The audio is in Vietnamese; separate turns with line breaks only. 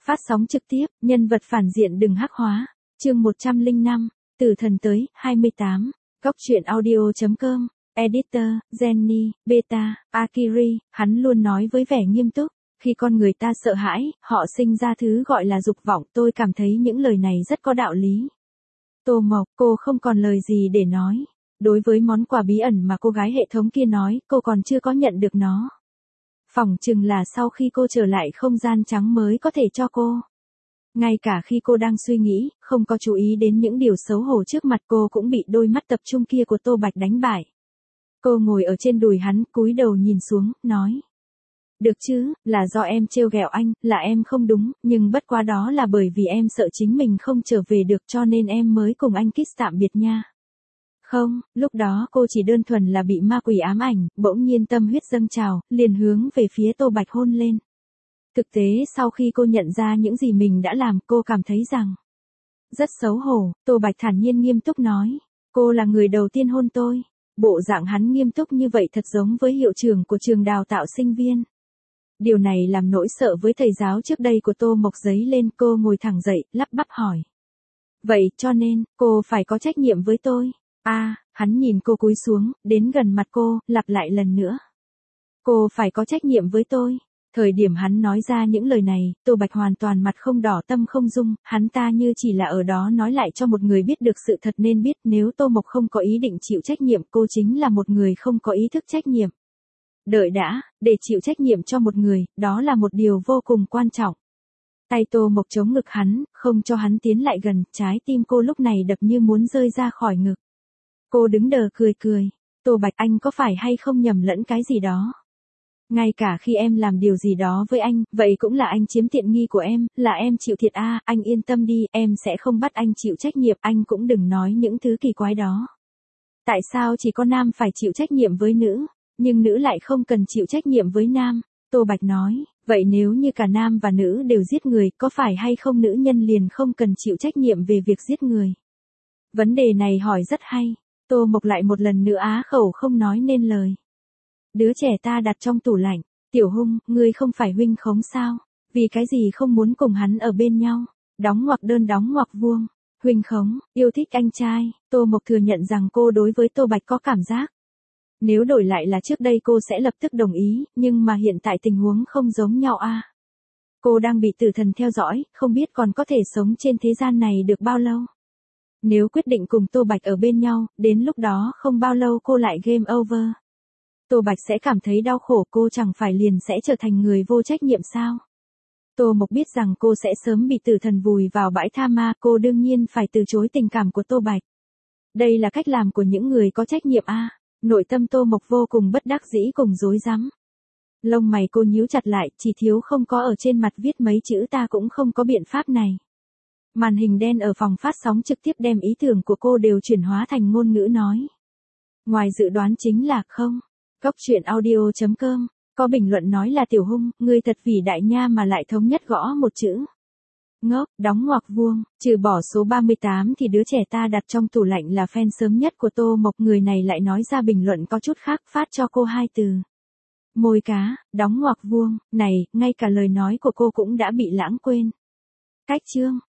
Phát sóng trực tiếp, nhân vật phản diện đừng hắc hóa. Chương 105, Tử thần tới, 28. Góc truyện audio.com. Editor, Jenny, Beta, Akiri, hắn luôn nói với vẻ nghiêm túc. Khi con người ta sợ hãi, họ sinh ra thứ gọi là dục vọng. Tôi cảm thấy những lời này rất có đạo lý. Tô Mộc, cô không còn lời gì để nói. Đối với món quà bí ẩn mà cô gái hệ thống kia nói, cô còn chưa có nhận được nó. Phỏng chừng là sau khi cô trở lại không gian trắng mới có thể cho cô. Ngay cả khi cô đang suy nghĩ, không có chú ý đến những điều xấu hổ trước mặt cô cũng bị đôi mắt tập trung kia của Tô Bạch đánh bại. Cô ngồi ở trên đùi hắn, cúi đầu nhìn xuống, nói. Được chứ, là do em trêu ghẹo anh, là em không đúng, nhưng bất quá đó là bởi vì em sợ chính mình không trở về được cho nên em mới cùng anh kiss tạm biệt nha. Không, lúc đó cô chỉ đơn thuần là bị ma quỷ ám ảnh, bỗng nhiên tâm huyết dâng trào, liền hướng về phía Tô Bạch hôn lên. Thực tế sau khi cô nhận ra những gì mình đã làm, cô cảm thấy rằng rất xấu hổ. Tô Bạch thản nhiên nghiêm túc nói, cô là người đầu tiên hôn tôi. Bộ dạng hắn nghiêm túc như vậy thật giống với hiệu trưởng của trường đào tạo sinh viên. Điều này làm nỗi sợ với thầy giáo trước đây của Tô Mộc dấy lên. Cô ngồi thẳng dậy, lắp bắp hỏi. Vậy cho nên, cô phải có trách nhiệm với tôi. Hắn nhìn cô cúi xuống, đến gần mặt cô, lặp lại lần nữa. Cô phải có trách nhiệm với tôi. Thời điểm hắn nói ra những lời này, Tô Bạch hoàn toàn mặt không đỏ tâm không rung, hắn ta như chỉ là ở đó nói lại cho một người biết được sự thật nên biết nếu Tô Mộc không có ý định chịu trách nhiệm cô chính là một người không có ý thức trách nhiệm. Đợi đã, để chịu trách nhiệm cho một người, đó là một điều vô cùng quan trọng. Tay Tô Mộc chống ngực hắn, không cho hắn tiến lại gần, trái tim cô lúc này đập như muốn rơi ra khỏi ngực. Cô đứng đờ cười. Tô Bạch, anh có phải hay không nhầm lẫn cái gì đó? Ngay cả khi em làm điều gì đó với anh, vậy cũng là anh chiếm tiện nghi của em, là em chịu thiệt anh yên tâm đi, em sẽ không bắt anh chịu trách nhiệm, anh cũng đừng nói những thứ kỳ quái đó. Tại sao chỉ có nam phải chịu trách nhiệm với nữ, nhưng nữ lại không cần chịu trách nhiệm với nam? Tô Bạch nói, vậy nếu như cả nam và nữ đều giết người, có phải hay không nữ nhân liền không cần chịu trách nhiệm về việc giết người? Vấn đề này hỏi rất hay. Tô Mộc lại một lần nữa á khẩu không nói nên lời. Đứa trẻ ta đặt trong tủ lạnh. Tiểu Hung, ngươi không phải huynh khống sao? Vì cái gì không muốn cùng hắn ở bên nhau? Đóng ngoặc đơn đóng ngoặc vuông. Huynh khống, yêu thích anh trai. Tô Mộc thừa nhận rằng cô đối với Tô Bạch có cảm giác. Nếu đổi lại là trước đây cô sẽ lập tức đồng ý, nhưng mà hiện tại tình huống không giống nhau Cô đang bị tử thần theo dõi, không biết còn có thể sống trên thế gian này được bao lâu. Nếu quyết định cùng Tô Bạch ở bên nhau, đến lúc đó không bao lâu cô lại game over. Tô Bạch sẽ cảm thấy đau khổ, cô chẳng phải liền sẽ trở thành người vô trách nhiệm sao? Tô Mộc biết rằng cô sẽ sớm bị tử thần vùi vào bãi tha ma, cô đương nhiên phải từ chối tình cảm của Tô Bạch. Đây là cách làm của những người có trách nhiệm Nội tâm Tô Mộc vô cùng bất đắc dĩ cùng rối rắm. Lông mày cô nhíu chặt lại, chỉ thiếu không có ở trên mặt viết mấy chữ ta cũng không có biện pháp này. Màn hình đen ở phòng phát sóng trực tiếp đem ý tưởng của cô đều chuyển hóa thành ngôn ngữ nói. Ngoài dự đoán chính là không. Góc truyện audio.com. Có bình luận nói là Tiểu Hung, ngươi thật vĩ đại nha mà lại thống nhất gõ một chữ. Ngốc, đóng ngoặc vuông, trừ bỏ số 38 thì đứa trẻ ta đặt trong tủ lạnh là fan sớm nhất của Tô Mộc. Người này lại nói ra bình luận có chút khác, phát cho cô 2 từ. Môi cá, đóng ngoặc vuông, này, ngay cả lời nói của cô cũng đã bị lãng quên. Cách chương.